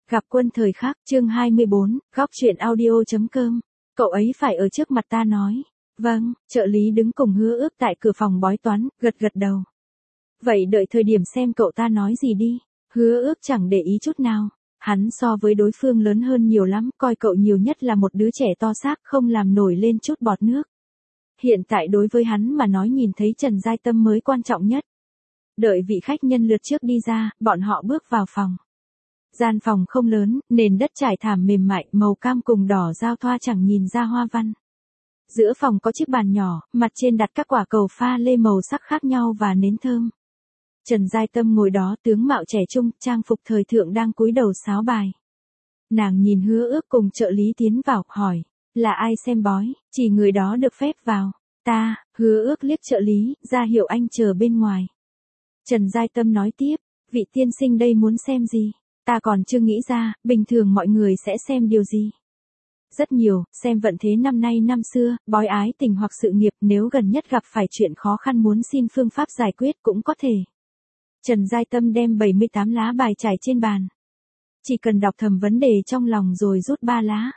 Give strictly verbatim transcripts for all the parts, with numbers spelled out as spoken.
Gặp quân thời khắc, chương hai mươi bốn, góc truyện audio.com. Cậu ấy phải ở trước mặt ta nói. Vâng, trợ lý đứng cùng Hứa Ước tại cửa phòng bói toán, gật gật đầu. Vậy đợi thời điểm xem cậu ta nói gì đi. Hứa Ước chẳng để ý chút nào. Hắn so với đối phương lớn hơn nhiều lắm, coi cậu nhiều nhất là một đứa trẻ to xác, không làm nổi lên chút bọt nước. Hiện tại đối với hắn mà nói nhìn thấy Trần Giai Tâm mới quan trọng nhất. Đợi vị khách nhân lượt trước đi ra, bọn họ bước vào phòng. Gian phòng không lớn, nền đất trải thảm mềm mại, màu cam cùng đỏ giao thoa chẳng nhìn ra hoa văn. Giữa phòng có chiếc bàn nhỏ, mặt trên đặt các quả cầu pha lê màu sắc khác nhau và nến thơm. Trần Giai Tâm ngồi đó tướng mạo trẻ trung, trang phục thời thượng đang cúi đầu sáo bài. Nàng nhìn Hứa Ước cùng trợ lý tiến vào, hỏi, là ai xem bói, chỉ người đó được phép vào. Ta, Hứa Ước liếc trợ lý, ra hiệu anh chờ bên ngoài. Trần Giai Tâm nói tiếp, vị tiên sinh đây muốn xem gì? Ta còn chưa nghĩ ra, bình thường mọi người sẽ xem điều gì? Rất nhiều, xem vận thế năm nay năm xưa, bói ái tình hoặc sự nghiệp, nếu gần nhất gặp phải chuyện khó khăn muốn xin phương pháp giải quyết cũng có thể. Trần Giai Tâm đem bảy mươi tám lá bài trải trên bàn. Chỉ cần đọc thầm vấn đề trong lòng rồi rút ba lá.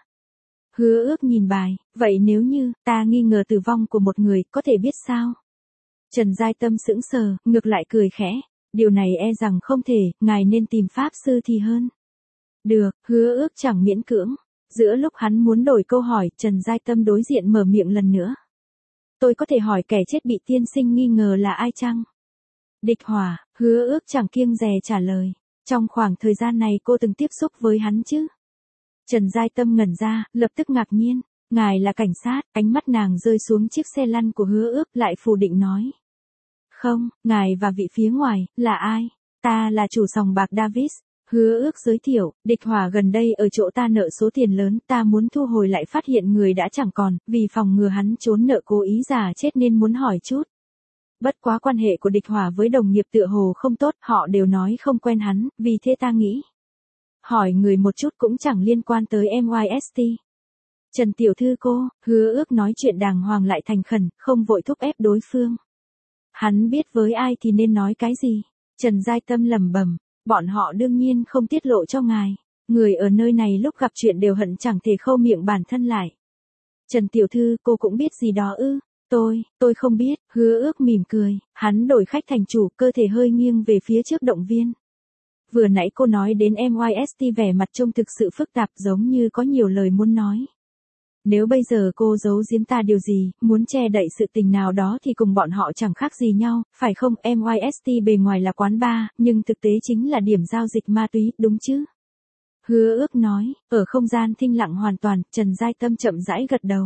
Hứa Ước nhìn bài, vậy nếu như, ta nghi ngờ tử vong của một người, có thể biết sao? Trần Giai Tâm sững sờ, ngược lại cười khẽ. Điều này e rằng không thể, ngài nên tìm pháp sư thì hơn. Được, Hứa Ước chẳng miễn cưỡng. Giữa lúc hắn muốn đổi câu hỏi, Trần Giai Tâm đối diện mở miệng lần nữa. Tôi có thể hỏi kẻ chết bị tiên sinh nghi ngờ là ai chăng? Địch Hỏa, Hứa Ước chẳng kiêng dè trả lời. Trong khoảng thời gian này cô từng tiếp xúc với hắn chứ? Trần Giai Tâm ngẩn ra, lập tức ngạc nhiên. Ngài là cảnh sát, ánh mắt nàng rơi xuống chiếc xe lăn của Hứa Ước lại phủ định nói. Không, ngài và vị phía ngoài, là ai? Ta là chủ sòng bạc Davis. Hứa Ước giới thiệu, Địch Hỏa gần đây ở chỗ ta nợ số tiền lớn, ta muốn thu hồi lại phát hiện người đã chẳng còn, vì phòng ngừa hắn trốn nợ cố ý giả chết nên muốn hỏi chút. Bất quá quan hệ của Địch Hỏa với đồng nghiệp tựa hồ không tốt, họ đều nói không quen hắn, vì thế ta nghĩ. Hỏi người một chút cũng chẳng liên quan tới em i ét tê. Trần tiểu thư cô, Hứa Ước nói chuyện đàng hoàng lại thành khẩn, không vội thúc ép đối phương. Hắn biết với ai thì nên nói cái gì. Trần Giai Tâm lẩm bẩm, bọn họ đương nhiên không tiết lộ cho ngài. Người ở nơi này lúc gặp chuyện đều hận chẳng thể khâu miệng bản thân lại. Trần tiểu thư, cô cũng biết gì đó ư? Tôi, tôi không biết. Hứa Ước mỉm cười, hắn đổi khách thành chủ, cơ thể hơi nghiêng về phía trước động viên. Vừa nãy cô nói đến em i ét tê vẻ mặt trông thực sự phức tạp, giống như có nhiều lời muốn nói. Nếu bây giờ cô giấu giếm ta điều gì, muốn che đậy sự tình nào đó thì cùng bọn họ chẳng khác gì nhau, phải không? em i ét tê bề ngoài là quán bar, nhưng thực tế chính là điểm giao dịch ma túy, đúng chứ? Hứa Ước nói, ở không gian thinh lặng hoàn toàn, Trần Giai Tâm chậm rãi gật đầu.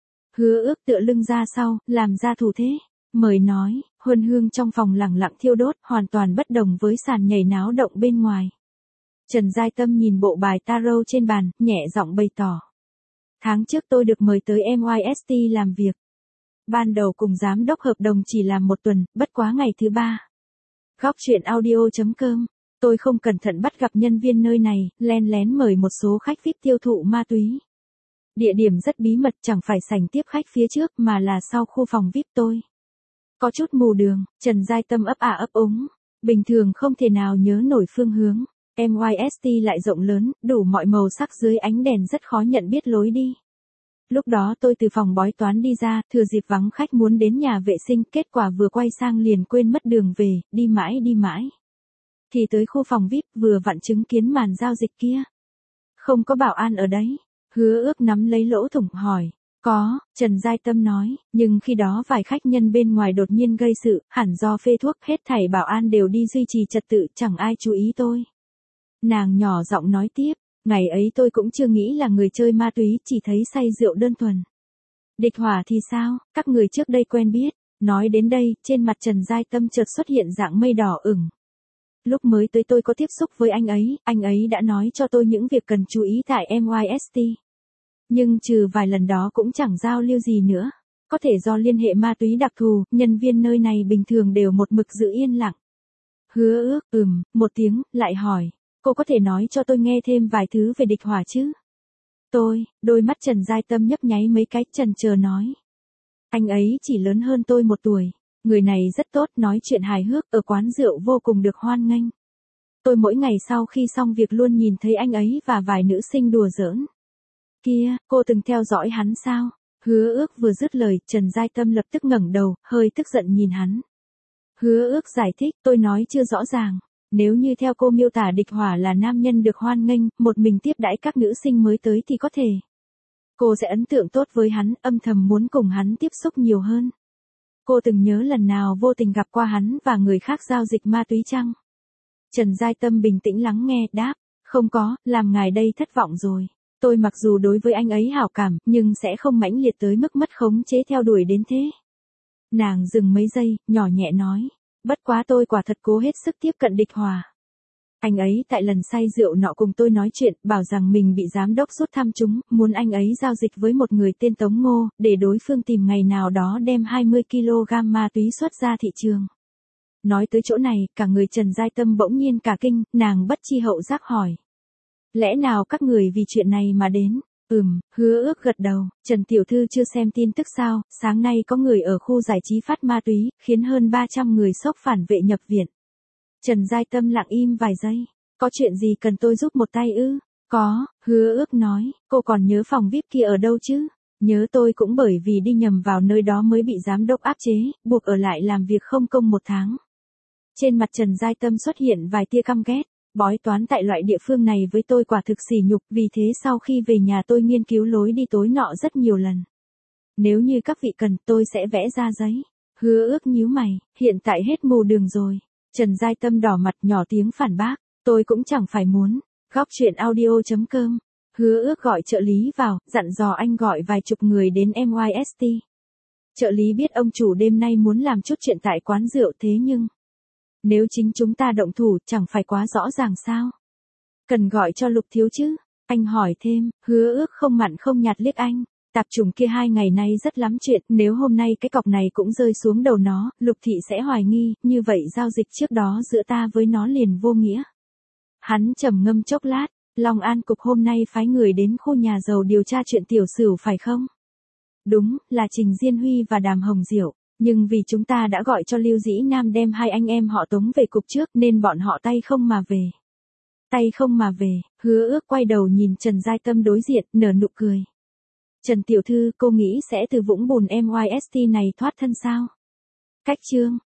Hứa Ước tựa lưng ra sau, làm ra thủ thế. Mời nói, huân hương trong phòng lẳng lặng thiêu đốt, hoàn toàn bất đồng với sàn nhảy náo động bên ngoài. Trần Giai Tâm nhìn bộ bài tarot trên bàn, nhẹ giọng bày tỏ. Tháng trước tôi được mời tới em i ét tê làm việc. Ban đầu cùng giám đốc hợp đồng chỉ làm một tuần, bất quá ngày thứ ba. Góc truyện audio.com. Tôi không cẩn thận bắt gặp nhân viên nơi này, len lén mời một số khách vi ai pi tiêu thụ ma túy. Địa điểm rất bí mật, chẳng phải sảnh tiếp khách phía trước mà là sau khu phòng vi ai pi tôi. Có chút mù đường, Trần Giai Tâm ấp ả ấp úng. Bình thường không thể nào nhớ nổi phương hướng. em i ét tê lại rộng lớn, đủ mọi màu sắc dưới ánh đèn rất khó nhận biết lối đi. Lúc đó tôi từ phòng bói toán đi ra, thừa dịp vắng khách muốn đến nhà vệ sinh, kết quả vừa quay sang liền quên mất đường về, đi mãi đi mãi. Thì tới khu phòng vi ai pi, vừa vặn chứng kiến màn giao dịch kia. Không có bảo an ở đấy. Hứa Ước nắm lấy lỗ thủng hỏi. Có, Trần Giai Tâm nói, nhưng khi đó vài khách nhân bên ngoài đột nhiên gây sự, hẳn do phê thuốc, hết thảy bảo an đều đi duy trì trật tự, chẳng ai chú ý tôi. Nàng nhỏ giọng nói tiếp, ngày ấy tôi cũng chưa nghĩ là người chơi ma túy, chỉ thấy say rượu đơn thuần. Địch Hỏa thì sao, các người trước đây quen biết. Nói đến đây, trên mặt Trần Giai Tâm chợt xuất hiện dạng mây đỏ ửng. Lúc mới tới tôi có tiếp xúc với anh ấy, anh ấy đã nói cho tôi những việc cần chú ý tại em i ét tê. Nhưng trừ vài lần đó cũng chẳng giao lưu gì nữa. Có thể do liên hệ ma túy đặc thù, nhân viên nơi này bình thường đều một mực giữ yên lặng. Hứa Ước, ừm, một tiếng, lại hỏi. Cô có thể nói cho tôi nghe thêm vài thứ về Địch Hỏa chứ? Tôi, đôi mắt Trần Giai Tâm nhấp nháy mấy cái, chần chờ nói. Anh ấy chỉ lớn hơn tôi một tuổi. Người này rất tốt, nói chuyện hài hước, ở quán rượu vô cùng được hoan nghênh. tôi mỗi ngày sau khi xong việc luôn nhìn thấy anh ấy và vài nữ sinh đùa giỡn. Kia, cô từng theo dõi hắn sao? Hứa Ước vừa dứt lời, Trần Giai Tâm lập tức ngẩng đầu, hơi tức giận nhìn hắn. Hứa Ước giải thích, tôi nói chưa rõ ràng. Nếu như theo cô miêu tả Địch Hỏa là nam nhân được hoan nghênh, một mình tiếp đãi các nữ sinh mới tới thì có thể. Cô sẽ ấn tượng tốt với hắn, âm thầm muốn cùng hắn tiếp xúc nhiều hơn. Cô từng nhớ lần nào vô tình gặp qua hắn và người khác giao dịch ma túy chăng? Trần Giai Tâm bình tĩnh lắng nghe, đáp, không có, làm ngài đây thất vọng rồi. Tôi mặc dù đối với anh ấy hảo cảm, nhưng sẽ không mãnh liệt tới mức mất khống chế theo đuổi đến thế. Nàng dừng mấy giây, nhỏ nhẹ nói, bất quá tôi quả thật cố hết sức tiếp cận Địch Hòa. Anh ấy tại lần say rượu nọ cùng tôi nói chuyện, bảo rằng mình bị giám đốc rút thăm trúng, muốn anh ấy giao dịch với một người tên Tống Ngô, để đối phương tìm ngày nào đó đem hai mươi ki lô gam ma túy xuất ra thị trường. Nói tới chỗ này, cả người Trần Giai Tâm bỗng nhiên cả kinh, nàng bất chi hậu giác hỏi. Lẽ nào các người vì chuyện này mà đến? Ừm, Hứa Ước gật đầu, Trần Tiểu Thư chưa xem tin tức sao, sáng nay có người ở khu giải trí phát ma túy, khiến hơn ba trăm người sốc phản vệ nhập viện. Trần Giai Tâm lặng im vài giây, có chuyện gì cần tôi giúp một tay ư? Có, Hứa Ước nói, cô còn nhớ phòng vi ai pi kia ở đâu chứ? Nhớ tôi cũng bởi vì đi nhầm vào nơi đó mới bị giám đốc áp chế, buộc ở lại làm việc không công một tháng. Trên mặt Trần Giai Tâm xuất hiện vài tia căm ghét. Bói toán tại loại địa phương này với tôi quả thực sỉ nhục, vì thế sau khi về nhà tôi nghiên cứu lối đi tối nọ rất nhiều lần. Nếu như các vị cần, tôi sẽ vẽ ra giấy. Hứa Ước nhíu mày, hiện tại hết mù đường rồi. Trần Giai Tâm đỏ mặt nhỏ tiếng phản bác, tôi cũng chẳng phải muốn. Góc truyện audio chấm com. Hứa Ước gọi trợ lý vào, dặn dò anh gọi vài chục người đến em i ét tê. Trợ lý biết ông chủ đêm nay muốn làm chút chuyện tại quán rượu, thế nhưng nếu chính chúng ta động thủ, chẳng phải quá rõ ràng sao? Cần gọi cho Lục Thiếu chứ? Anh hỏi thêm. Hứa Ước không mặn không nhạt liếc anh. Tạp chủng kia hai ngày nay rất lắm chuyện, nếu hôm nay cái cọc này cũng rơi xuống đầu nó, Lục Thị sẽ hoài nghi, như vậy giao dịch trước đó giữa ta với nó liền vô nghĩa. Hắn trầm ngâm chốc lát, Long An cục hôm nay phái người đến khu nhà giàu điều tra chuyện Tiểu Sửu phải không? Đúng, là Trình Diên Huy và Đàm Hồng Diệu. Nhưng vì chúng ta đã gọi cho Lưu Dĩ Nam đem hai anh em họ Tống về cục trước nên bọn họ tay không mà về. Tay không mà về, Hứa Ước quay đầu nhìn Trần Giai Tâm đối diện, nở nụ cười. Trần Tiểu Thư, cô nghĩ sẽ từ vũng bùn em i ét tê này thoát thân sao? Cách chương